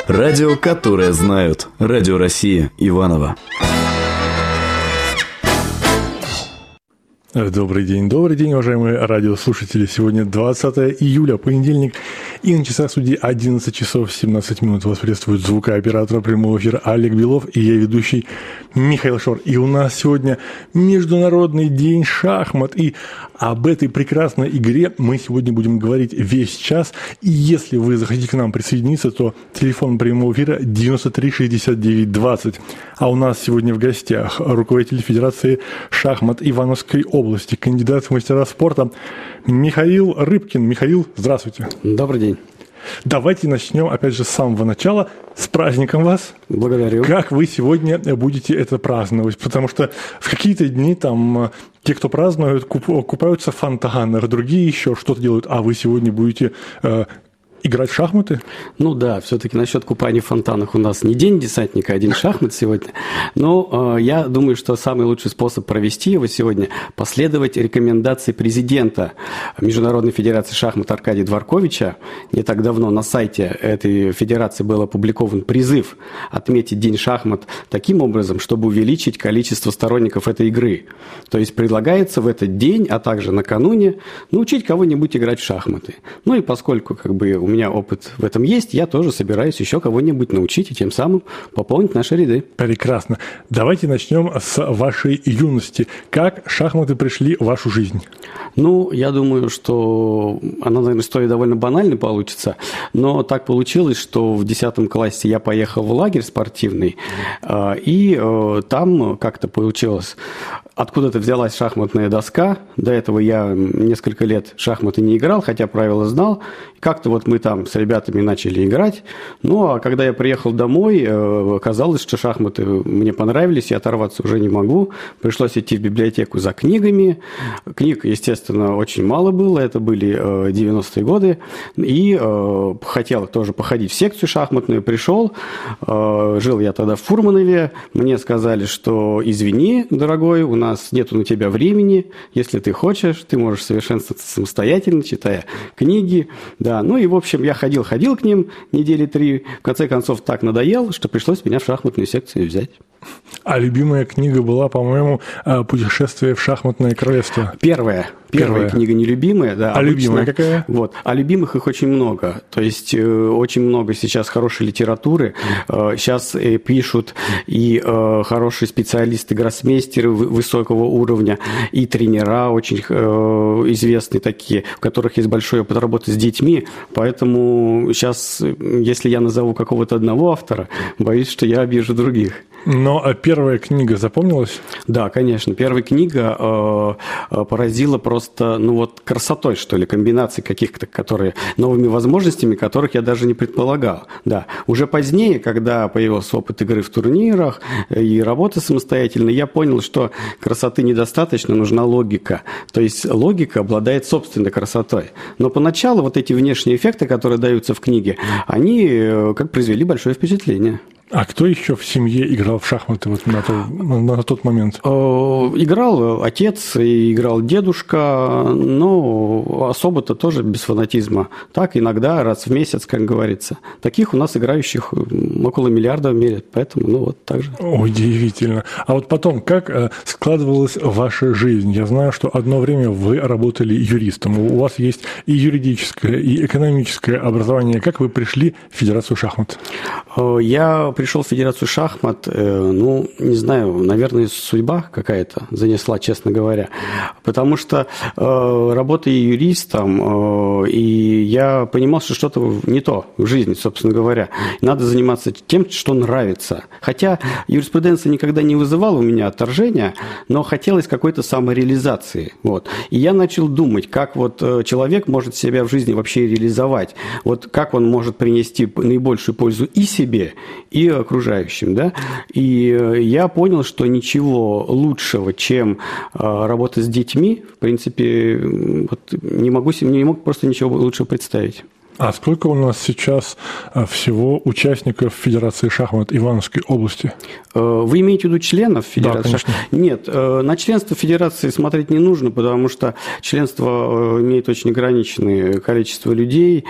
Радио, которое знают. Радио Россия. Иваново. Добрый день, уважаемые радиослушатели. Сегодня 20 июля, понедельник, и на часах студии 11 часов 17 минут. Вас приветствует звукооператор прямого эфира Олег Белов и я, ведущий Михаил Шор. И у нас сегодня Международный день шахмат, и об этой прекрасной игре мы сегодня будем говорить весь час. И если вы захотите к нам присоединиться, то телефон прямого эфира 93 69 20. А у нас сегодня в гостях руководитель Федерации шахмат Ивановской области, кандидат в мастера спорта Михаил Рыбкин. Михаил, здравствуйте. Добрый день. Давайте начнем, опять же, с самого начала. С праздником вас. Благодарю. Как вы сегодня будете это праздновать? Потому что в какие-то дни там те, кто празднуют, купаются в фонтанах, другие еще что-то делают, а вы сегодня будете играть в шахматы? Ну да, все-таки насчет купания в фонтанах у нас не день десантника, а день шахмат сегодня. Но я думаю, что самый лучший способ провести его сегодня – последовать рекомендации президента Международной федерации шахмат Аркадия Дворковича. Не так давно на сайте этой федерации был опубликован призыв отметить день шахмат таким образом, чтобы увеличить количество сторонников этой игры. То есть предлагается в этот день, а также накануне, научить кого-нибудь играть в шахматы. Ну и поскольку у меня опыт в этом есть, я тоже собираюсь еще кого-нибудь научить и тем самым пополнить наши ряды. Прекрасно. Давайте начнем с вашей юности. Как шахматы пришли в вашу жизнь? Ну, я думаю, что она, наверное, история довольно банальной получится, но так получилось, что в 10 классе я поехал в лагерь спортивный, и там как-то получилось, откуда-то взялась шахматная доска. До этого я несколько лет в шахматы не играл, хотя правила знал. Как-то вот мы там с ребятами начали играть. Ну, а когда я приехал домой, оказалось, что шахматы мне понравились, я оторваться уже не могу. Пришлось идти в библиотеку за книгами. Книг, естественно, очень мало было. Это были 90-е годы. И хотел тоже походить в секцию шахматную. Пришел. Жил я тогда в Фурманове. Мне сказали, что извини, дорогой, у нас нету на тебя времени. Если ты хочешь, ты можешь совершенствоваться самостоятельно, читая книги. Да, ну и, в общем, я ходил к ним недели 3. В конце концов, так надоел, что пришлось меня в шахматную секцию взять. А любимая книга была, по-моему, «Путешествие в шахматное королевство». Первая книга нелюбимая. Да, а любимая какая? Вот. А любимых их очень много. То есть очень много сейчас хорошей литературы. Сейчас пишут и хорошие специалисты, гроссмейстеры высокого уровня, и тренера очень известные такие, у которых есть большой опыт работы с детьми. Поэтому сейчас, если я назову какого-то одного автора, боюсь, что я обижу других. Но первая книга запомнилась? Да, конечно. Первая книга поразила просто, красотой, что ли, комбинаций каких-то, новыми возможностями, которых я даже не предполагал. Да. Уже позднее, когда появился опыт игры в турнирах и работы самостоятельно, я понял, что красоты недостаточно, нужна логика. То есть логика обладает собственной красотой. Но поначалу вот эти внешние эффекты, которые даются в книге, они произвели большое впечатление. А кто еще в семье играл в шахматы на тот момент? Играл отец, играл дедушка, но особо-то тоже без фанатизма. Так, иногда, раз в месяц, как говорится. Таких у нас играющих около миллиарда в мире, поэтому так же. Удивительно. А вот потом, как складывалась ваша жизнь? Я знаю, что одно время вы работали юристом. У вас есть и юридическое, и экономическое образование. Как вы пришли в Федерацию шахмат? Я пришел в Федерацию шахмат, не знаю, наверное, судьба какая-то занесла, честно говоря. Потому что работая юристом, и я понимал, что что-то не то в жизни, собственно говоря. Надо заниматься тем, что нравится. Хотя юриспруденция никогда не вызывала у меня отторжения, но хотелось какой-то самореализации. Вот. И я начал думать, как человек может себя в жизни вообще реализовать. Вот как он может принести наибольшую пользу и себе, и окружающим, да, и я понял, что ничего лучшего, чем работа с детьми, в принципе, не мог просто ничего лучшего представить. А сколько у нас сейчас всего участников Федерации шахмат Ивановской области? Вы имеете в виду членов Федерации? Да, конечно. Нет, на членство Федерации смотреть не нужно, потому что членство имеет очень ограниченное количество людей,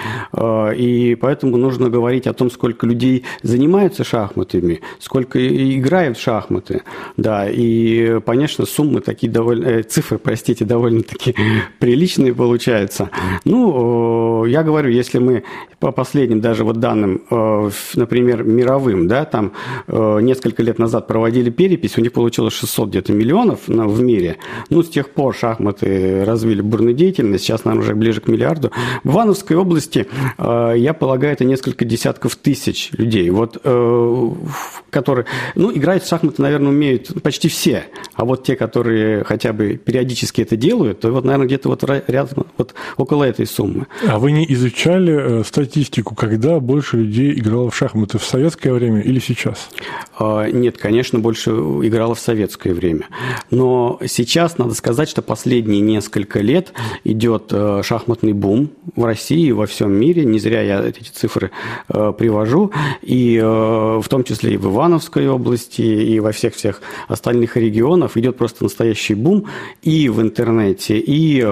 и поэтому нужно говорить о том, сколько людей занимаются шахматами, сколько играют в шахматы. Да, и, конечно, суммы такие цифры, довольно-таки приличные получаются. Ну, я говорю, если мы по последним даже вот данным, например, мировым, да, там несколько лет назад проводили перепись, у них получилось 600 где-то миллионов в мире. Ну, с тех пор шахматы развили бурную деятельность, сейчас, наверное, уже ближе к миллиарду. В Ивановской области, я полагаю, это несколько десятков тысяч людей, вот, которые, ну, играть в шахматы, наверное, умеют почти все, а вот те, которые хотя бы периодически это делают, то вот, наверное, где-то вот рядом, вот около этой суммы. А вы не изучали статистику, когда больше людей играло в шахматы, в советское время или сейчас? Нет, конечно, больше играло в советское время. Но сейчас надо сказать, что последние несколько лет идет шахматный бум в России и во всем мире. Не зря я эти цифры привожу. И в том числе и в Ивановской области, и во всех остальных регионах идет просто настоящий бум и в интернете, и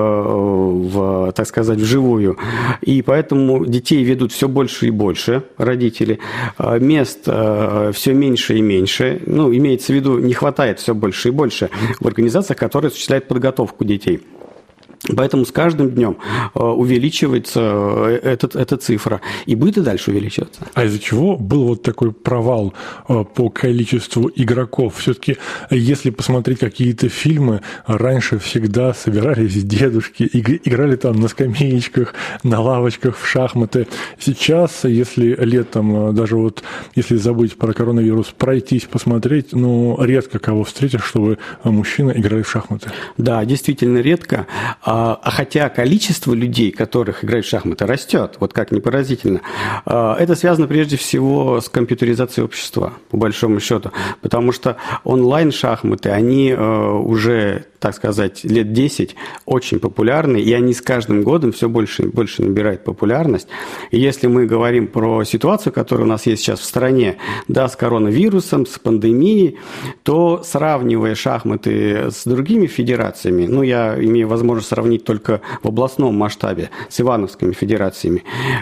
так сказать, вживую. И поэтому детей ведут все больше и больше, родители. Мест все меньше и меньше. Ну, имеется в виду, не хватает все больше и больше в организациях, которые осуществляют подготовку детей. Поэтому с каждым днем увеличивается эта цифра и будет и дальше увеличиваться. А из-за чего был вот такой провал по количеству игроков? Все-таки, если посмотреть какие-то фильмы, раньше всегда собирались дедушки, играли там на скамеечках, на лавочках в шахматы. Сейчас, если летом, даже вот если забыть про коронавирус, пройтись, посмотреть, ну, редко кого встретишь, чтобы мужчины играли в шахматы. Да, действительно редко. А хотя количество людей, которых играют в шахматы, растет, вот как ни поразительно, это связано прежде всего с компьютеризацией общества, по большому счету, потому что онлайн-шахматы, они уже, так сказать, лет 10 очень популярны, и они с каждым годом все больше и больше набирают популярность. И если мы говорим про ситуацию, которая у нас есть сейчас в стране, да, с коронавирусом, с пандемией, то, сравнивая шахматы с другими федерациями, ну, я имею возможность сравнить только в областном масштабе с ивановскими федерациями,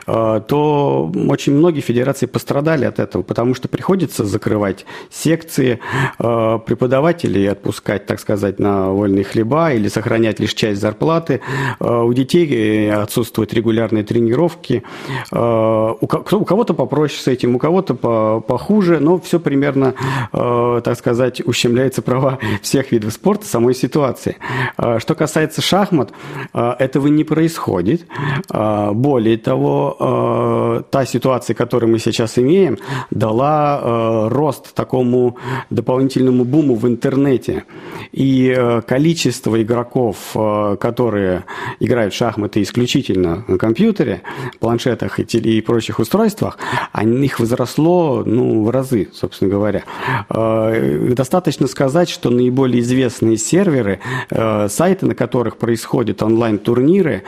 то очень многие федерации пострадали от этого, потому что приходится закрывать секции, преподавателей отпускать, так сказать, на вольные хлеба или сохранять лишь часть зарплаты. У детей отсутствуют регулярные тренировки. У кого-то попроще с этим, у кого-то похуже, но все примерно, так сказать, ущемляются права всех видов спорта, самой ситуации. Что касается шахмат, этого не происходит. Более того, та ситуация, которую мы сейчас имеем, дала рост такому дополнительному буму в интернете. И количество игроков, которые играют в шахматы исключительно на компьютере, планшетах и прочих устройствах, их возросло, ну, в разы, собственно говоря. Достаточно сказать, что наиболее известные серверы, сайты, на которых происходят онлайн-турниры,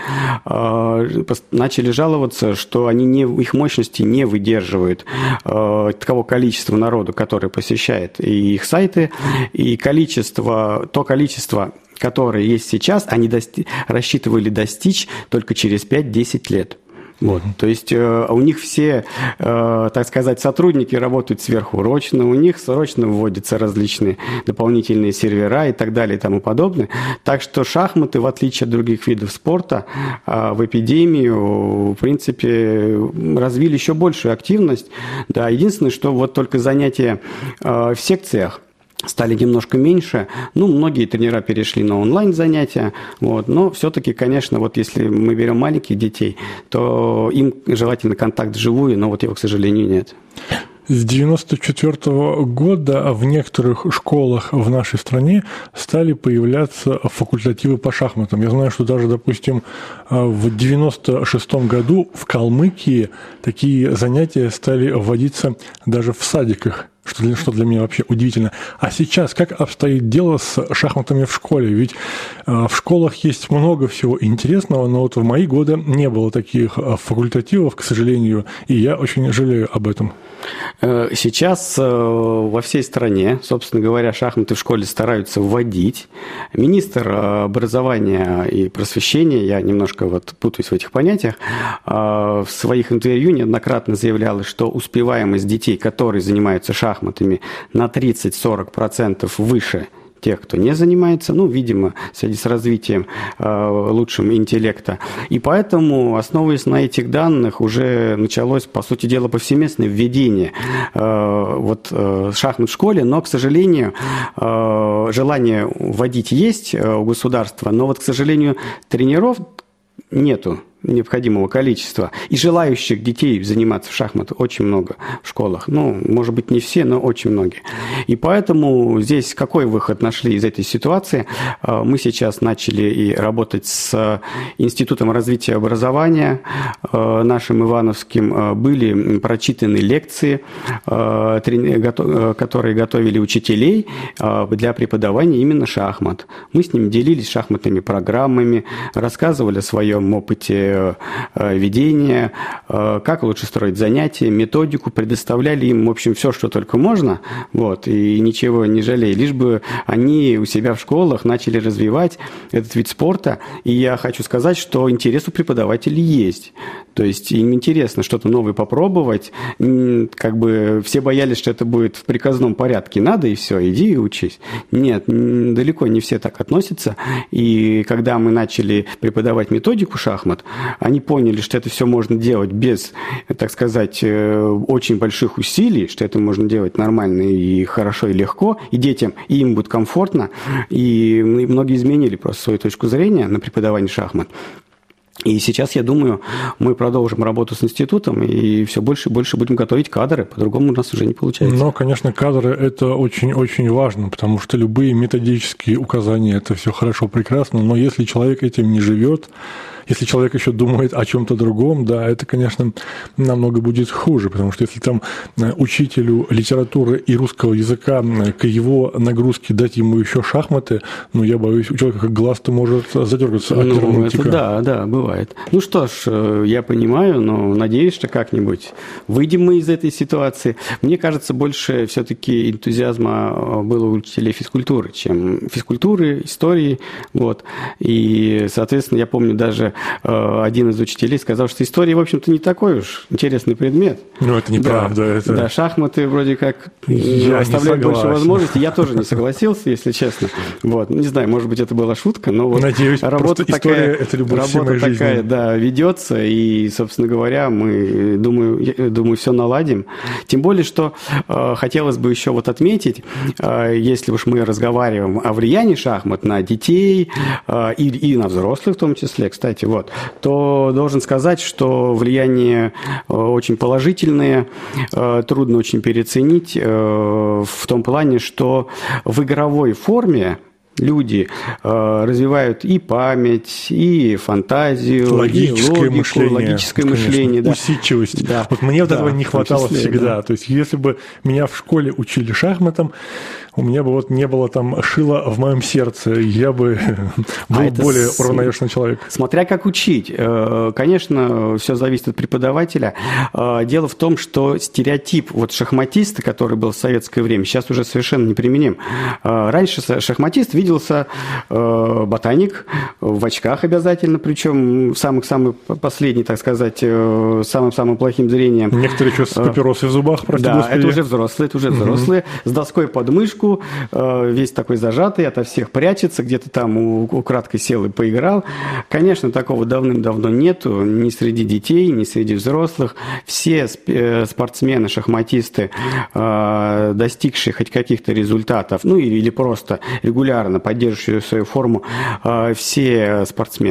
начали жаловаться, что их мощности не выдерживают такого количества народу, которое посещает и их сайты, и то количество, которое есть сейчас, они рассчитывали достичь только через 5-10 лет. Вот. То есть у них все, так сказать, сотрудники работают сверхурочно, у них срочно вводятся различные дополнительные сервера и так далее и тому подобное. Так что шахматы, в отличие от других видов спорта, в эпидемию, в принципе, развили еще большую активность. Да, единственное, что вот только занятия в секциях стали немножко меньше. Ну, многие тренера перешли на онлайн-занятия. Вот. Но все-таки, конечно, вот если мы берем маленьких детей, то им желательно контакт вживую, но вот его, к сожалению, нет. С 1994 года в некоторых школах в нашей стране стали появляться факультативы по шахматам. Я знаю, что даже, допустим, в 1996 году в Калмыкии такие занятия стали вводиться даже в садиках. что для меня вообще удивительно. А сейчас как обстоит дело с шахматами в школе? Ведь в школах есть много всего интересного, но вот в мои годы не было таких факультативов, к сожалению, и я очень жалею об этом. Сейчас во всей стране, собственно говоря, шахматы в школе стараются вводить. Министр образования и просвещения, я немножко вот путаюсь в этих понятиях, в своих интервью неоднократно заявляла, что успеваемость детей, которые занимаются шахматами, на 30-40% выше тех, кто не занимается, видимо, в связи с развитием лучшим интеллекта. И поэтому, основываясь на этих данных, уже началось, по сути дела, повсеместное введение шахмат в школе, но, к сожалению, желание вводить есть у государства, но к сожалению, тренеров нету необходимого количества. И желающих детей заниматься в шахматы очень много в школах. Может быть, не все, но очень многие. И поэтому здесь какой выход нашли из этой ситуации? Мы сейчас начали и работать с Институтом развития образования нашим ивановским. Были прочитаны лекции, которые готовили учителей для преподавания именно шахмат. Мы с ними делились шахматными программами, рассказывали о своем опыте ведения, как лучше строить занятия, методику, предоставляли им, в общем, все, что только можно, и ничего не жалея, лишь бы они у себя в школах начали развивать этот вид спорта. И я хочу сказать, что интерес у преподавателей есть. То есть им интересно что-то новое попробовать. Все боялись, что это будет в приказном порядке. Надо, и все, иди и учись. Нет, далеко не все так относятся. И когда мы начали преподавать методику шахмат, они поняли, что это все можно делать без, так сказать, очень больших усилий, что это можно делать нормально и хорошо, и легко, и детям, и им будет комфортно. И многие изменили просто свою точку зрения на преподавание шахмат. И сейчас, я думаю, мы продолжим работу с институтом и все больше и больше будем готовить кадры, по-другому у нас уже не получается. Но, конечно, кадры – это очень-очень важно, потому что любые методические указания – это все хорошо, прекрасно, но если человек этим не живет, если человек еще думает о чем-то другом, да, это, конечно, намного будет хуже, потому что если там учителю литературы и русского языка к его нагрузке дать ему еще шахматы, я боюсь, у человека как глаз-то может задергаться от это да, бывает. Что ж, я понимаю, но надеюсь, что как-нибудь выйдем мы из этой ситуации. Мне кажется, больше все-таки энтузиазма было у учителей физкультуры, чем физкультуры, истории, И, соответственно, я помню даже один из учителей сказал, что история, в общем-то, не такой уж интересный предмет. Это неправда. Да, шахматы вроде как оставляют больше возможностей. Я тоже не согласился, если честно. Не знаю, может быть, это была шутка, но надеюсь, работа такая, это любовь всей моей жизни. ведется, и, собственно говоря, мы, думаю, все наладим. Тем более, что хотелось бы еще отметить, если уж мы разговариваем о влиянии шахмат на детей и на взрослых в том числе, кстати, то должен сказать, что влияние очень положительное, трудно очень переоценить в том плане, что в игровой форме люди развивают и память, и фантазию, логическое и логику, логическое мышление. Да. Усидчивость. Да. Мне этого не хватало всегда. Да. То есть, если бы меня в школе учили шахматам, у меня бы не было там шила в моем сердце, я бы был более уравновешенный человек. Смотря как учить. Конечно, все зависит от преподавателя. Дело в том, что стереотип шахматиста, который был в советское время, сейчас уже совершенно неприменим. Раньше шахматист виделся ботаник, в очках обязательно, причем самый последний, так сказать, самым плохим зрением. Некоторые еще с папиросой в зубах, прости господи. Да, это уже взрослые, с доской под мышку, весь такой зажатый, ото всех прячется, где-то там украдкой сел и поиграл. Конечно, такого давным-давно нету ни среди детей, ни среди взрослых. Все спортсмены, шахматисты, достигшие хоть каких-то результатов, или просто регулярно поддерживающие свою форму, все спортсмены,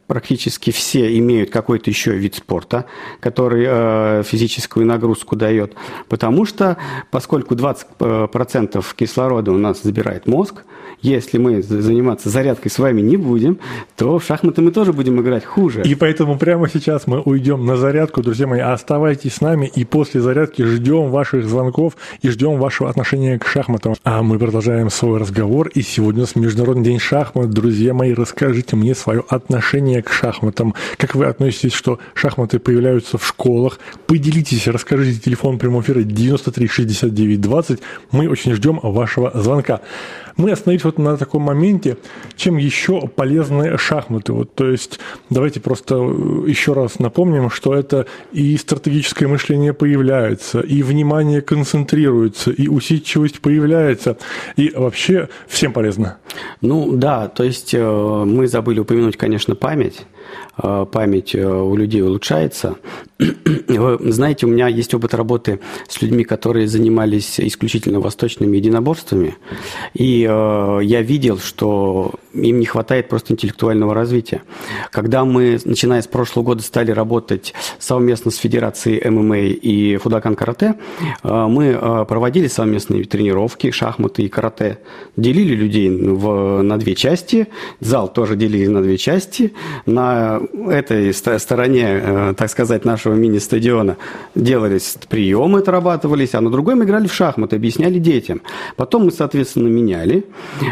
практически все имеют какой-то еще вид спорта, который физическую нагрузку дает, потому что, поскольку 20% кислорода у нас забирает мозг, если мы заниматься зарядкой с вами не будем, то в шахматы мы тоже будем играть хуже. И поэтому прямо сейчас мы уйдем на зарядку, друзья мои. Оставайтесь с нами, и после зарядки ждем ваших звонков и ждем вашего отношения к шахматам. А мы продолжаем свой разговор, и сегодня у нас Международный день шахмат. Друзья мои, расскажите мне свое отношение к шахматам. Как вы относитесь, что шахматы появляются в школах? Поделитесь, расскажите. Телефон прямого эфира 93 69 20. Мы очень ждем вашего звонка. Мы остановились вот на таком моменте, чем еще полезны шахматы. Вот, то есть давайте просто еще раз напомним, что это и стратегическое мышление появляется, и внимание концентрируется, и усидчивость появляется, и вообще всем полезно. Ну да, то есть мы забыли упомянуть, конечно, память. Память у людей улучшается. Вы знаете, у меня есть опыт работы с людьми, которые занимались исключительно восточными единоборствами, и я видел, что им не хватает просто интеллектуального развития. Когда мы, начиная с прошлого года, стали работать совместно с Федерацией ММА и Фудокан-карате, мы проводили совместные тренировки, шахматы и карате, делили людей на две части, зал тоже делили на две части, на этой стороне, так сказать, нашего мини-стадиона делались приемы, отрабатывались, а на другой мы играли в шахматы, объясняли детям. Потом мы, соответственно, меняли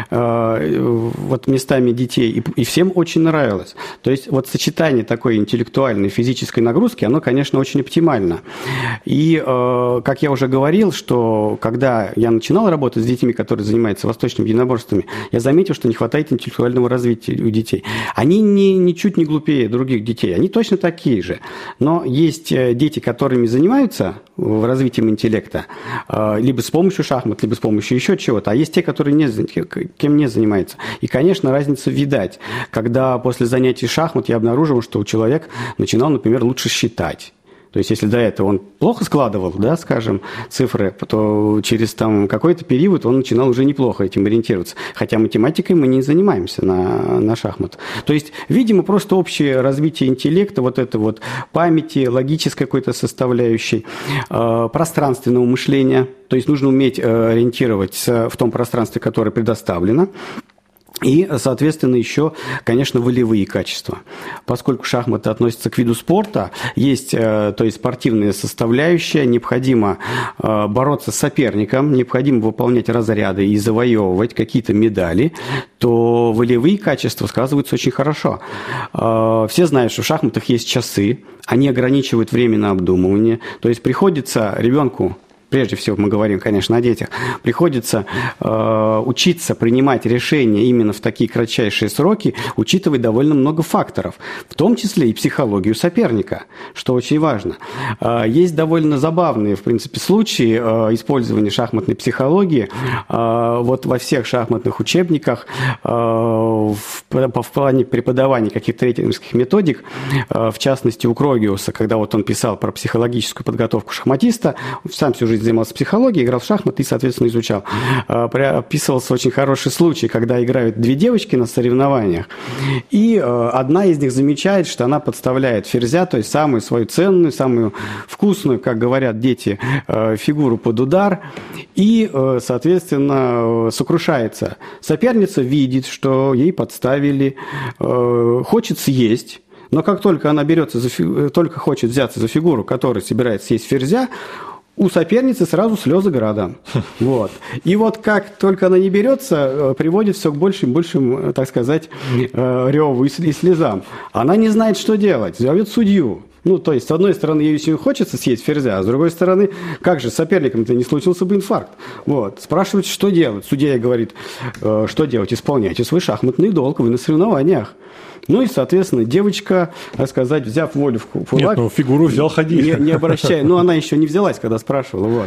вот местами детей, и всем очень нравилось. То есть вот сочетание такой интеллектуальной, физической нагрузки, оно, конечно, очень оптимально. И, как я уже говорил, что когда я начинал работать с детьми, которые занимаются восточными единоборствами, я заметил, что не хватает интеллектуального развития у детей. Они ничуть не глупее других детей, они точно такие же. Но есть дети, которыми занимаются в развитии интеллекта, либо с помощью шахмат, либо с помощью еще чего-то, а есть те, которые кем не занимаются. И, конечно, разница видать. Когда после занятий шахмат я обнаружил, что человек начинал, например, лучше считать. То есть, если до этого он плохо складывал, да, скажем, цифры, то через там какой-то период он начинал уже неплохо этим ориентироваться. Хотя математикой мы не занимаемся на шахмат. То есть, видимо, просто общее развитие интеллекта, вот это вот памяти, логической какой-то составляющей, пространственного мышления. То есть, нужно уметь ориентироваться в том пространстве, которое предоставлено. И, соответственно, еще, конечно, волевые качества. Поскольку шахматы относятся к виду спорта, есть, то есть, спортивная составляющая, необходимо бороться с соперником, необходимо выполнять разряды и завоевывать какие-то медали, то волевые качества сказываются очень хорошо. Все знают, что в шахматах есть часы, они ограничивают время на обдумывание, то есть приходится ребенку, прежде всего мы говорим, конечно, о детях, приходится учиться принимать решения именно в такие кратчайшие сроки, учитывая довольно много факторов, в том числе и психологию соперника, что очень важно. Есть довольно забавные, в принципе, случаи использования шахматной психологии. Вот во всех шахматных учебниках в плане преподавания каких-то тренерских методик, в частности, у Крогиуса, когда вот он писал про психологическую подготовку шахматиста, сам всю жизнь занимался психологией, играл в шахматы и, соответственно, изучал. Описывался очень хороший случай, когда играют две девочки на соревнованиях, и одна из них замечает, что она подставляет ферзя, то есть самую свою ценную, самую вкусную, как говорят дети, фигуру под удар, и, соответственно, сокрушается. Соперница видит, что ей подставили, хочет съесть. Но как только она только хочет взяться за фигуру, которая собирается съесть ферзя, у соперницы сразу слезы градом. Вот. И вот как только она не берется, приводит все к большим и большим, так сказать, реву и слезам. Она не знает, что делать, зовет судью. Ну, то есть, с одной стороны, ей очень хочется съесть ферзя, а с другой стороны, как же с соперником-то не случился бы инфаркт? Вот. Спрашивают, что делать. Судья ей говорит, что делать? Исполняйте свой шахматный долг, вы на соревнованиях. Ну и, соответственно, девочка, так сказать, взяв волю в кулак... Нет, ну фигуру взял, ходи. Не обращая... Ну, она еще не взялась, когда спрашивала. Вот.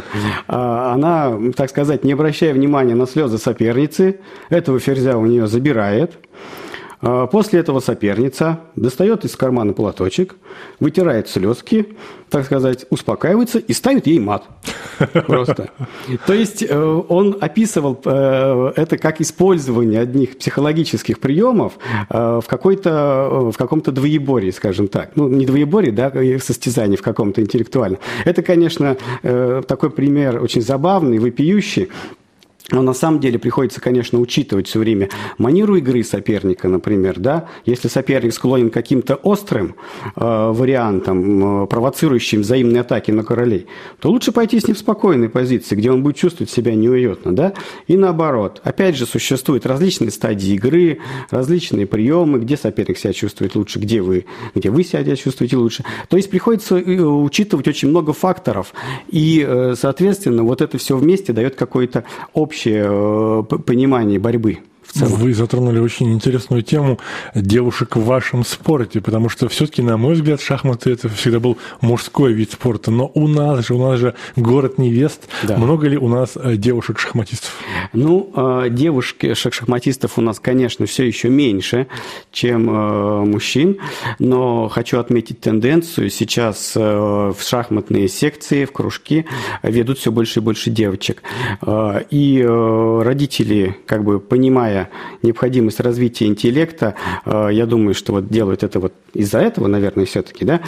Она, так сказать, не обращая внимания на слезы соперницы, этого ферзя у нее забирает, После этого соперница достает из кармана платочек, вытирает слезки, так сказать, успокаивается и ставит ей мат. Просто. То есть он описывал это как использование одних психологических приемов в каком-то двоеборье, скажем так. Ну, не двоеборье, да, состязание в каком-то интеллектуальном. Это, конечно, такой пример очень забавный, вопиющий. Но на самом деле приходится, конечно, учитывать все время манеру игры соперника, например, да. Если соперник склонен к каким-то острым вариантам, провоцирующим взаимные атаки на королей, то лучше пойти с ним в спокойной позиции, где он будет чувствовать себя неуютно, да. И наоборот. Опять же, существуют различные стадии игры, различные приемы, где соперник себя чувствует лучше, где вы себя чувствуете лучше. То есть приходится учитывать очень много факторов, и, соответственно, вот это все вместе дает какое-то общее понимание борьбы. Вы затронули очень интересную тему девушек в вашем спорте, потому что все-таки, на мой взгляд, шахматы – это всегда был мужской вид спорта. Но у нас же город невест. Да. Много ли у нас девушек-шахматистов? Ну, девушек-шахматистов у нас, конечно, все еще меньше, чем мужчин. Но хочу отметить тенденцию. Сейчас в шахматные секции, в кружки ведут все больше и больше девочек. И родители, понимая необходимость развития интеллекта, я думаю, что вот делают это вот из-за этого, наверное, все-таки, да,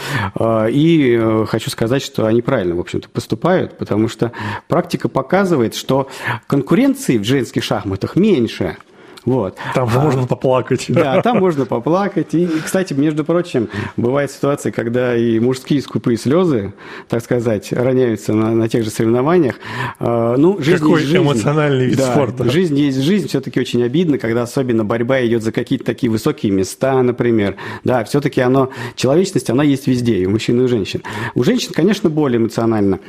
и хочу сказать, что они правильно, в общем-то, поступают, потому что практика показывает, что конкуренции в женских шахматах меньше. Вот. Там же можно поплакать. Да, там можно поплакать. И, кстати, между прочим, бывают ситуации, когда и мужские скупые слезы, так сказать, роняются на тех же соревнованиях. Жизнь какой есть жизнь. Эмоциональный вид спорта. Жизнь есть жизнь. Все-таки очень обидно, когда особенно борьба идет за какие-то такие высокие места, например. Да, все-таки человечность, она есть везде, и у мужчин, и у женщин. У женщин, конечно, более эмоционально.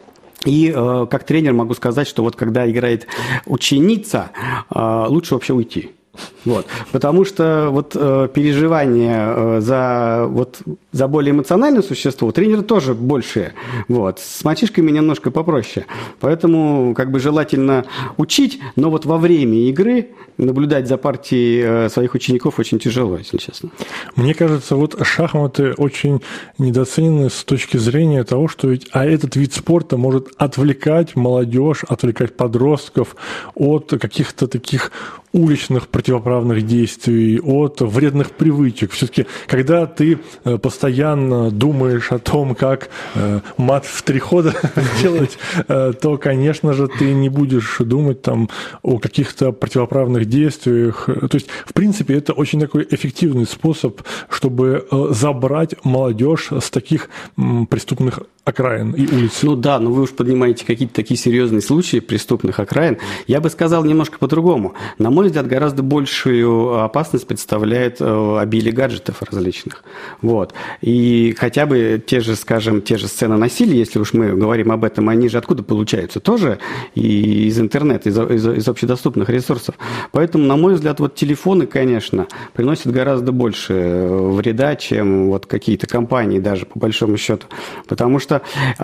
И как тренер могу сказать, что вот когда играет ученица, лучше вообще уйти. Вот. Потому что вот переживания за более эмоциональное существо у тренера тоже большие. Вот. С мальчишками немножко попроще. Поэтому желательно учить, но вот во время игры наблюдать за партией своих учеников очень тяжело, если честно. Мне кажется, вот шахматы очень недооценены с точки зрения того, что этот вид спорта может отвлекать молодежь, отвлекать подростков от каких-то таких уличных противоправных действий, от вредных привычек. Все-таки, когда ты постоянно думаешь о том, как мат в 3 хода делать, то, конечно же, ты не будешь думать там о каких-то противоправных действиях. То есть, в принципе, это очень такой эффективный способ, чтобы забрать молодежь с таких преступных окраин и улиц. Ну да, но вы уж поднимаете какие-то такие серьезные случаи преступных окраин. Я бы сказал немножко по-другому. На мой взгляд, гораздо большую опасность представляет обилие гаджетов различных. Вот. И хотя бы те же сцены насилия, если уж мы говорим об этом, они же откуда получаются? Тоже и из интернета, из общедоступных ресурсов. Поэтому, на мой взгляд, вот телефоны, конечно, приносят гораздо больше вреда, чем вот какие-то компании даже, по большому счету. Потому что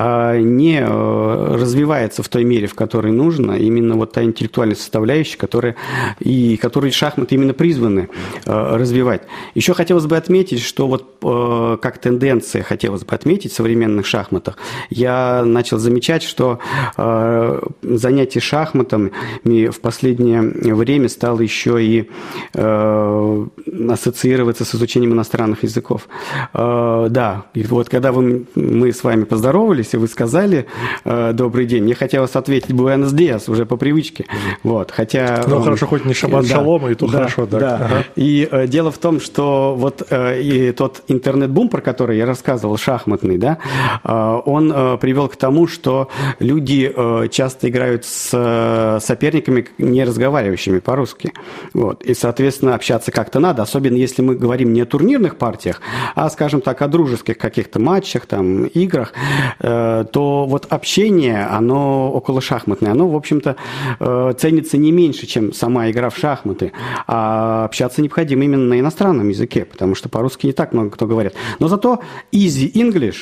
не развивается в той мере, в которой нужно, именно вот та интеллектуальная составляющая, которую шахматы именно призваны развивать. Еще хотелось бы отметить, что вот как тенденция, хотелось бы отметить в современных шахматах, я начал замечать, что занятие шахматами в последнее время стало еще и ассоциироваться с изучением иностранных языков. Да, и вот когда мы с вами поздоровались, и вы сказали «добрый день», мне хотелось ответить «буэнос диас» уже по привычке. Вот, хотя... Ну, хорошо, хоть не шаббат шалом, и то хорошо. Так. Да. Ага. И дело в том, что вот и тот интернет-бум, про который я рассказывал, шахматный, да, он привел к тому, что люди часто играют с соперниками, не разговаривающими по-русски. Вот. И, соответственно, общаться как-то надо, особенно если мы говорим не о турнирных партиях, а, скажем так, о дружеских каких-то матчах, там, играх, то вот общение, оно околошахматное, оно, в общем-то, ценится не меньше, чем сама игра в шахматы, а общаться необходимо именно на иностранном языке, потому что по-русски не так много кто говорит. Но зато easy English,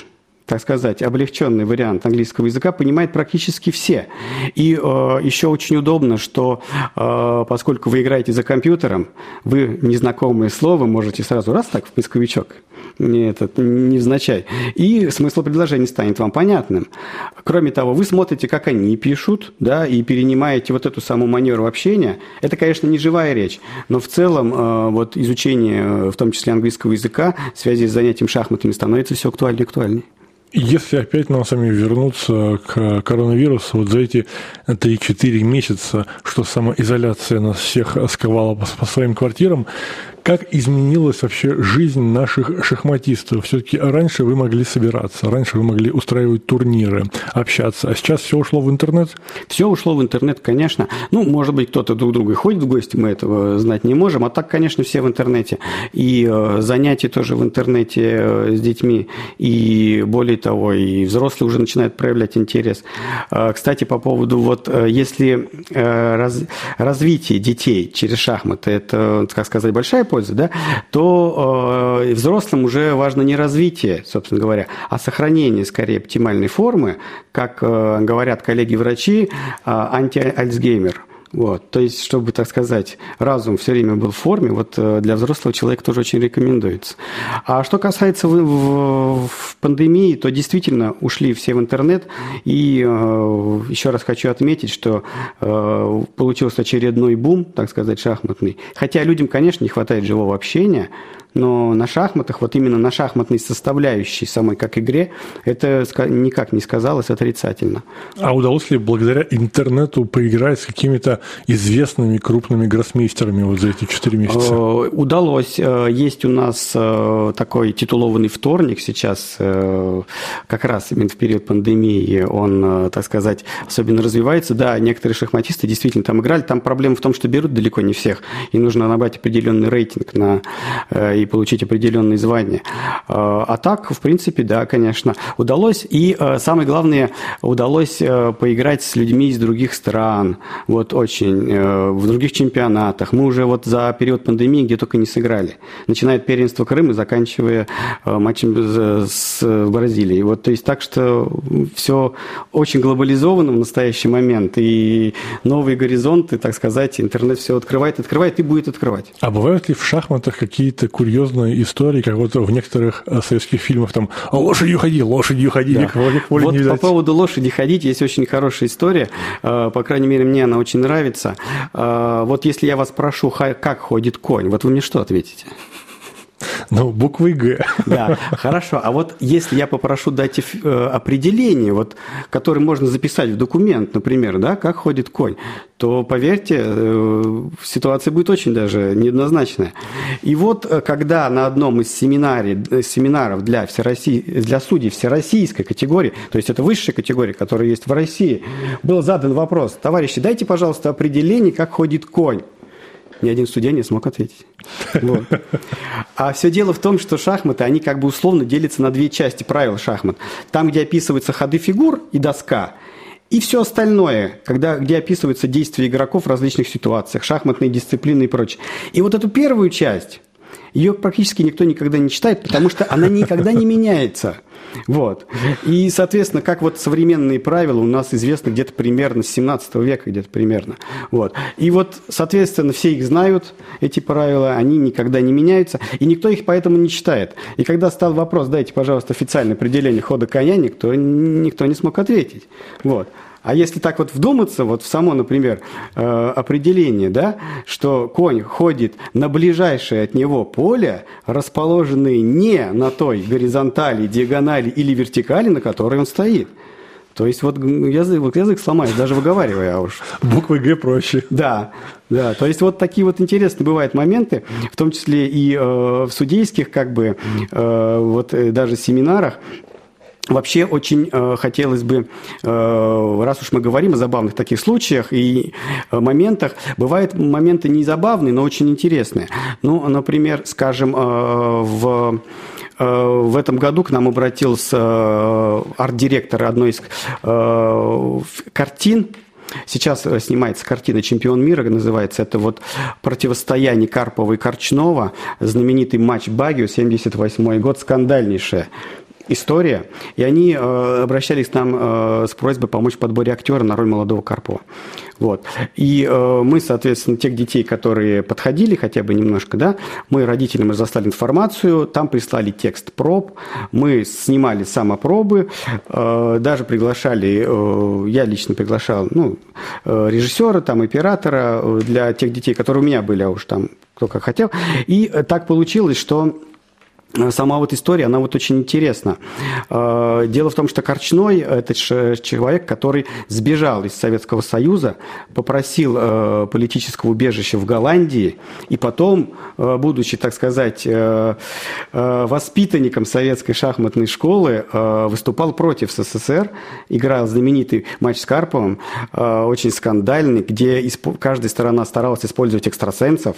так сказать, облегченный вариант английского языка понимают практически все. И еще очень удобно, что поскольку вы играете за компьютером, вы незнакомое слово можете сразу раз так в поисковичок, невзначай, и смысл предложения станет вам понятным. Кроме того, вы смотрите, как они пишут, да, и перенимаете вот эту саму манеру общения. Это, конечно, не живая речь, но в целом вот изучение, в том числе английского языка, в связи с занятием шахматами, становится все актуальнее и актуальнее. Если опять нам с вами вернуться к коронавирусу, вот за эти 3-4 месяца, что самоизоляция нас всех сковала по своим квартирам, как изменилась вообще жизнь наших шахматистов? Все-таки раньше вы могли собираться, раньше вы могли устраивать турниры, общаться, а сейчас все ушло в интернет? Все ушло в интернет, конечно. Ну, может быть, кто-то друг друга ходит в гости, мы этого знать не можем, а так, конечно, все в интернете. И занятия тоже в интернете с детьми, и более того, и взрослые уже начинают проявлять интерес. Кстати, по поводу, вот если развитие детей через шахматы, это, как сказать, большая польза, да, то взрослым уже важно не развитие, собственно говоря, а сохранение, скорее, оптимальной формы, как говорят коллеги-врачи, анти-альцгеймер. Вот, то есть, чтобы, так сказать, разум все время был в форме, вот для взрослого человека тоже очень рекомендуется. А что касается в пандемии, то действительно ушли все в интернет, и еще раз хочу отметить, что получился очередной бум, так сказать, шахматный. Хотя людям, конечно, не хватает живого общения, но на шахматах, вот именно на шахматной составляющей самой как игре, это никак не сказалось отрицательно. А удалось ли благодаря интернету поиграть с какими-то известными крупными гроссмейстерами вот за эти 4 месяца? Удалось. Есть у нас такой титулованный вторник сейчас, как раз именно в период пандемии, он, так сказать, особенно развивается. Да, некоторые шахматисты действительно там играли. Там проблема в том, что берут далеко не всех, и нужно набрать определенный рейтинг и получить определенные звания. А так, в принципе, да, конечно, удалось. И самое главное, удалось поиграть с людьми из других стран, вот очень, в других чемпионатах. Мы уже вот за период пандемии где только не сыграли. Начиная от первенства Крыма, заканчивая матчем с Бразилией. Вот, то есть так что все очень глобализовано в настоящий момент. И новые горизонты, так сказать, интернет все открывает и будет открывать. А бывают ли в шахматах какие-то курьезные истории, как вот в некоторых советских фильмах, там лошадью ходи, да. Вот по поводу лошади ходить есть очень хорошая история, по крайней мере, мне она очень нравится. Вот если я вас прошу, как ходит конь, вот вы мне что ответите? Ну, буквой «Г». Да, хорошо. А вот если я попрошу дать определение, вот, которое можно записать в документ, например, да, как ходит конь, то, поверьте, ситуация будет очень даже неоднозначная. И вот, когда на одном из семинаров для судей всероссийской категории, то есть это высшая категория, которая есть в России, был задан вопрос: товарищи, дайте, пожалуйста, определение, как ходит конь. Ни один судья не смог ответить. Вот. А все дело в том, что шахматы, они как бы условно делятся на две части правил шахмат. Там, где описываются ходы фигур и доска, и все остальное, где описываются действия игроков в различных ситуациях, шахматные дисциплины и прочее. И вот эту первую часть, ее практически никто никогда не читает, потому что она никогда не меняется. Вот. И, соответственно, как вот современные правила у нас известны где-то примерно с 17 века, где-то примерно. Вот. И вот, соответственно, все их знают, эти правила, они никогда не меняются, и никто их поэтому не читает. И когда стал вопрос, дайте, пожалуйста, официальное определение хода коня, никто не смог ответить. Вот. А если так вот вдуматься вот в само, например, определение, да, что конь ходит на ближайшее от него поле, расположенное не на той горизонтали, диагонали или вертикали, на которой он стоит. То есть вот язык сломаешь, даже выговаривая, а уж. Буквой «Г» проще. Да, то есть вот такие вот интересные бывают моменты, в том числе и в судейских, как бы, вот даже семинарах. Вообще очень хотелось бы, раз уж мы говорим о забавных таких случаях и моментах, бывают моменты не забавные, но очень интересные. Ну, например, скажем, в этом году к нам обратился арт-директор одной из картин. Сейчас снимается картина «Чемпион мира», называется. Это вот противостояние Карпова и Корчнова, знаменитый матч Багио, 78-й год, скандальнейшее. история, и они обращались к нам с просьбой помочь в подборе актера на роль молодого Карпова. Вот. И мы, соответственно, тех детей, которые подходили хотя бы немножко, да, мы родителям разослали информацию, там прислали текст проб, мы снимали самопробы, даже приглашали, я лично приглашал, режиссера, там, оператора для тех детей, которые у меня были, а уж там кто как хотел. И так получилось, что сама вот история, она вот очень интересна. Дело в том, что Корчной – это человек, который сбежал из Советского Союза, попросил политического убежища в Голландии, и потом, будучи, так сказать, воспитанником советской шахматной школы, выступал против СССР, играл знаменитый матч с Карповым, очень скандальный, где каждая сторона старалась использовать экстрасенсов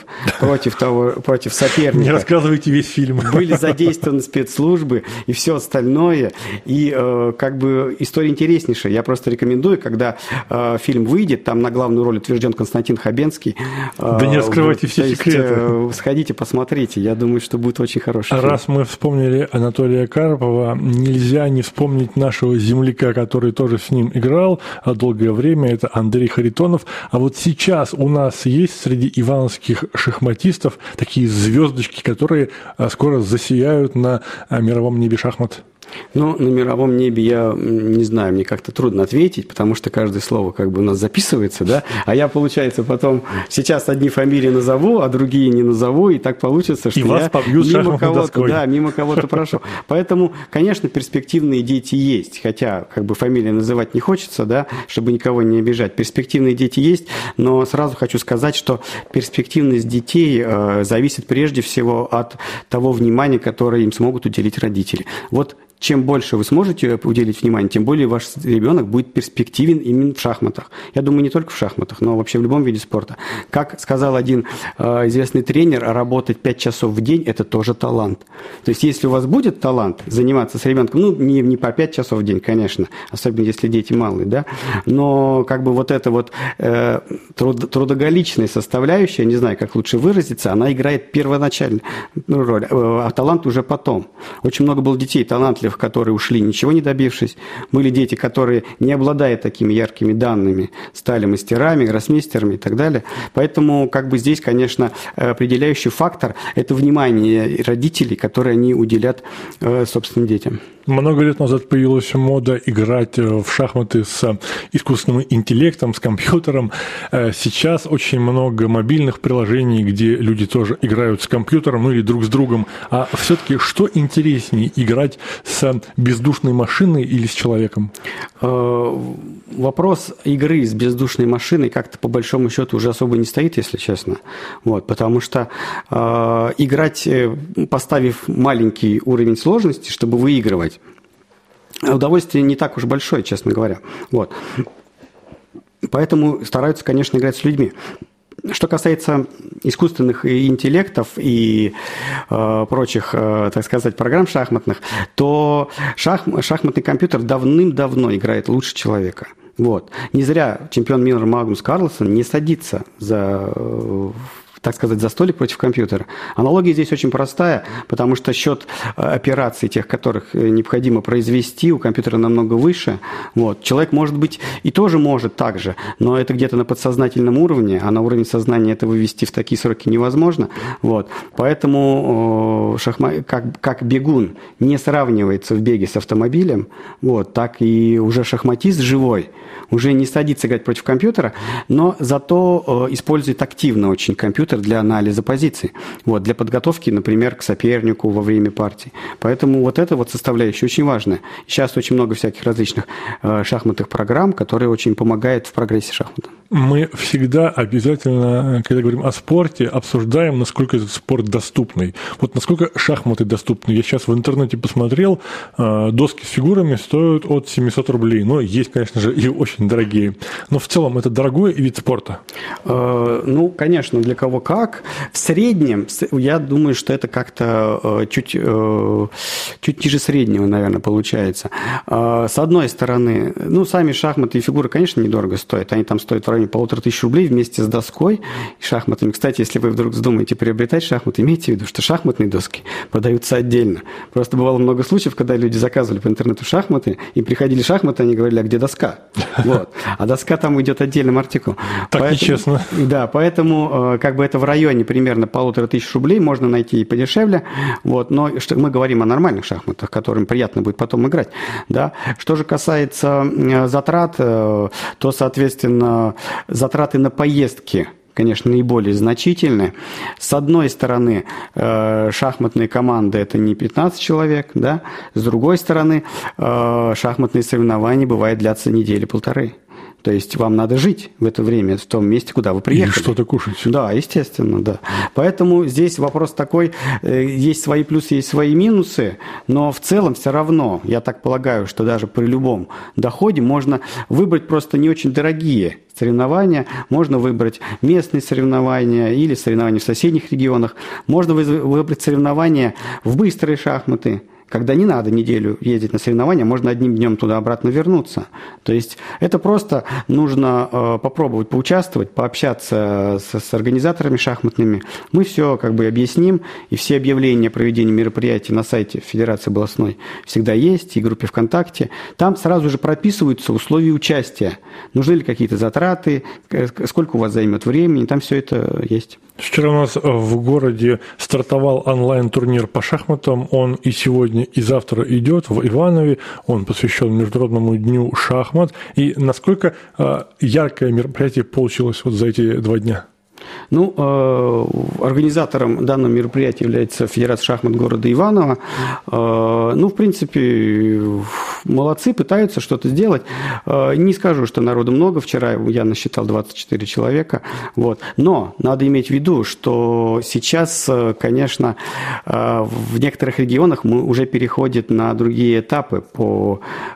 против соперника. Не рассказывайте весь фильм. Были задействованы спецслужбы и все остальное. И как бы история интереснейшая. Я просто рекомендую, когда фильм выйдет, там на главную роль утвержден Константин Хабенский. Да не раскрывайте все секреты. Сходите, посмотрите. Я думаю, что будет очень хороший фильм. Раз мы вспомнили Анатолия Карпова, нельзя не вспомнить нашего земляка, который тоже с ним играл долгое время. Это Андрей Харитонов. А вот сейчас у нас есть среди ивановских шахматистов такие звездочки, которые скоро засияют на мировом небе шахмат? Ну, на мировом небе я не знаю, мне как-то трудно ответить, потому что каждое слово как бы у нас записывается, да, а я, получается, потом сейчас одни фамилии назову, а другие не назову, и так получится, что вас побьют мимо кого-то, доской. да, мимо кого-то прошу. Поэтому, конечно, перспективные дети есть, хотя как бы фамилии называть не хочется, да, чтобы никого не обижать. Перспективные дети есть, но сразу хочу сказать, что перспективность детей зависит прежде всего от того внимания, которое им смогут уделить родители. Вот чем больше вы сможете уделить внимание, тем более ваш ребенок будет перспективен именно в шахматах. Я думаю, не только в шахматах, но вообще в любом виде спорта. Как сказал один известный тренер, работать 5 часов в день – это тоже талант. То есть, если у вас будет талант заниматься с ребенком, не по 5 часов в день, конечно, особенно если дети малые, да, но как бы вот эта вот трудоголичная составляющая, не знаю, как лучше выразиться, она играет первоначальную роль, а талант уже потом. Очень много было детей талантливых, которые ушли, ничего не добившись. Были дети, которые, не обладая такими яркими данными, стали мастерами, гроссмейстерами и так далее. Поэтому как бы здесь, конечно, определяющий фактор – это внимание родителей, которые они уделят собственным детям. Много лет назад появилась мода играть в шахматы с искусственным интеллектом, с компьютером. Сейчас очень много мобильных приложений, где люди тоже играют с компьютером, или друг с другом. А все-таки что интереснее, играть с бездушной машиной или с человеком? Вопрос игры с бездушной машиной как-то по большому счету уже особо не стоит, если честно. Вот, потому что играть, поставив маленький уровень сложности, чтобы выигрывать, удовольствие не так уж большое, честно говоря. Вот. Поэтому стараются, конечно, играть с людьми. Что касается искусственных интеллектов и прочих, так сказать, программ шахматных, то шахматный компьютер давным-давно играет лучше человека. Вот. Не зря чемпион мира Магнус Карлсон не садится за столик против компьютера. Аналогия здесь очень простая, потому что счет операций, тех, которых необходимо произвести, у компьютера намного выше. Вот. Человек, может быть, и тоже может так же, но это где-то на подсознательном уровне, а на уровень сознания это вывести в такие сроки невозможно. Вот. Поэтому как бегун не сравнивается в беге с автомобилем, вот, так и уже шахматист живой уже не садится играть против компьютера, но зато использует активно очень компьютер для анализа позиций, вот, для подготовки, например, к сопернику во время партии. Поэтому вот эта вот составляющая очень важная. Сейчас очень много всяких различных шахматных программ, которые очень помогают в прогрессе шахмата. Мы всегда обязательно, когда говорим о спорте, обсуждаем, насколько этот спорт доступный. Вот насколько шахматы доступны. Я сейчас в интернете посмотрел, доски с фигурами стоят от 700 рублей. Но есть, конечно же, и очень дорогие. Но в целом это дорогой вид спорта? Ну, конечно, для кого как. В среднем, я думаю, что это как-то чуть ниже среднего, наверное, получается. С одной стороны, сами шахматы и фигуры, конечно, недорого стоят. Они там стоят в районе районе 1500 рублей вместе с доской и шахматами. Кстати, если вы вдруг вздумаете приобретать шахматы, имейте в виду, что шахматные доски продаются отдельно. Просто бывало много случаев, когда люди заказывали по интернету шахматы, и приходили шахматы, они говорили, а где доска? Вот. А доска там идет отдельным артикулом. Так нечестно. Да, поэтому как бы это в районе примерно 1500 рублей можно найти и подешевле. Вот. Но мы говорим о нормальных шахматах, которым приятно будет потом играть. Да. Что же касается затрат, то, соответственно, затраты на поездки, конечно, наиболее значительны. С одной стороны, шахматные команды – это не 15 человек, да? С другой стороны, шахматные соревнования, бывает, длятся недели-полторы. То есть вам надо жить в это время в том месте, куда вы приехали. И что-то кушать. Да, естественно, да. Поэтому здесь вопрос такой, есть свои плюсы, есть свои минусы, но в целом все равно, я так полагаю, что даже при любом доходе можно выбрать просто не очень дорогие соревнования, можно выбрать местные соревнования или соревнования в соседних регионах, можно выбрать соревнования в быстрые шахматы, когда не надо неделю ездить на соревнования, можно одним днем туда-обратно вернуться. То есть это просто нужно попробовать поучаствовать, пообщаться с организаторами шахматными. Мы все как бы объясним, и все объявления о проведении мероприятий на сайте Федерации областной всегда есть, и в группе ВКонтакте. Там сразу же прописываются условия участия. Нужны ли какие-то затраты, сколько у вас займет времени, там все это есть. Вчера у нас в городе стартовал онлайн-турнир по шахматам. Он и сегодня, и завтра идет в Иванове. Он посвящен Международному дню шахмат. И насколько яркое мероприятие получилось вот за эти 2 дня? Ну, организатором данного мероприятия является Федерация шахмат города Иваново. Ну, в принципе, молодцы, пытаются что-то сделать. Не скажу, что народу много. Вчера я насчитал 24 человека. Вот. Но надо иметь в виду, что сейчас, конечно, в некоторых регионах мы уже переходим на другие этапы по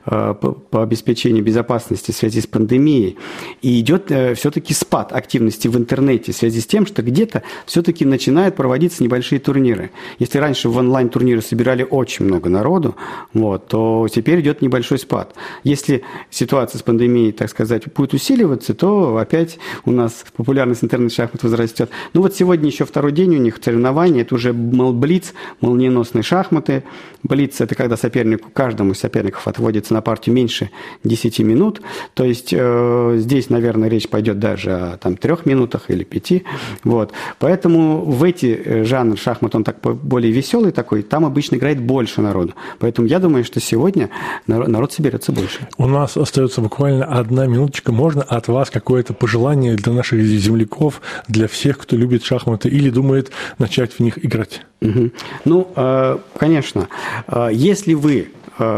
обеспечению безопасности в связи с пандемией. И идет все-таки спад активности в интернете в связи с тем, что где-то все-таки начинают проводиться небольшие турниры. Если раньше в онлайн-турниры собирали очень много народу, вот, то теперь идет небольшой спад. Если ситуация с пандемией, так сказать, будет усиливаться, то опять у нас популярность интернет-шахмат возрастет. Ну вот сегодня еще 2-й день у них соревнования, это уже блиц, молниеносные шахматы. Блиц – это когда каждому из соперников отводится на партию меньше 10 минут. То есть здесь, наверное, речь пойдет даже о 3 минутах или 5. Вот. Поэтому в эти жанры шахмат, он так более веселый такой, там обычно играет больше народу. Поэтому я думаю, что сегодня народ соберется больше. У нас остается буквально 1 минуточка. Можно от вас какое-то пожелание для наших земляков, для всех, кто любит шахматы или думает начать в них играть? Угу. Ну, конечно, если вы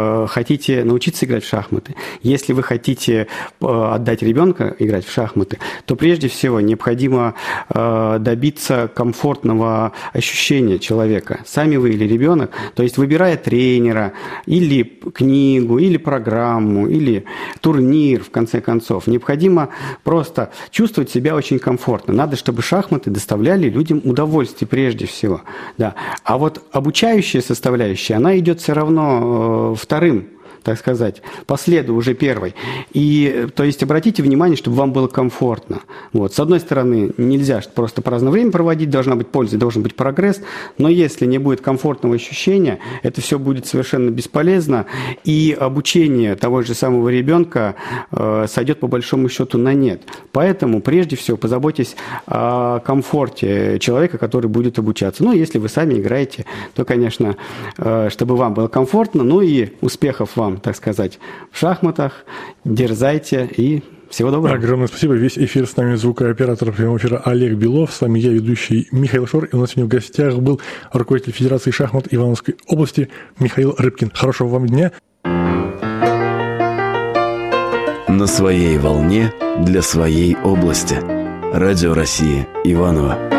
хотите научиться играть в шахматы, если вы хотите отдать ребенка играть в шахматы, то прежде всего необходимо добиться комфортного ощущения человека, сами вы или ребенок, то есть выбирая тренера, или книгу, или программу, или турнир, в конце концов, необходимо просто чувствовать себя очень комфортно. Надо, чтобы шахматы доставляли людям удовольствие прежде всего. Да. А вот обучающая составляющая, она идет все равно вторым, так сказать, по следу уже первой. И, то есть, обратите внимание, чтобы вам было комфортно. Вот. С одной стороны, нельзя просто праздное время проводить, должна быть польза, должен быть прогресс, но если не будет комфортного ощущения, это все будет совершенно бесполезно, и обучение того же самого ребенка сойдет по большому счету на нет. Поэтому, прежде всего, позаботьтесь о комфорте человека, который будет обучаться. Ну, если вы сами играете, то, конечно, чтобы вам было комфортно, ну и успехов вам, так сказать, в шахматах. Дерзайте и всего доброго. Огромное спасибо. Весь эфир с нами звукооператор прямого эфира Олег Белов. С вами я, ведущий Михаил Шор. И у нас сегодня в гостях был руководитель Федерации шахмат Ивановской области Михаил Рыбкин. Хорошего вам дня. На своей волне для своей области. Радио России. Иваново.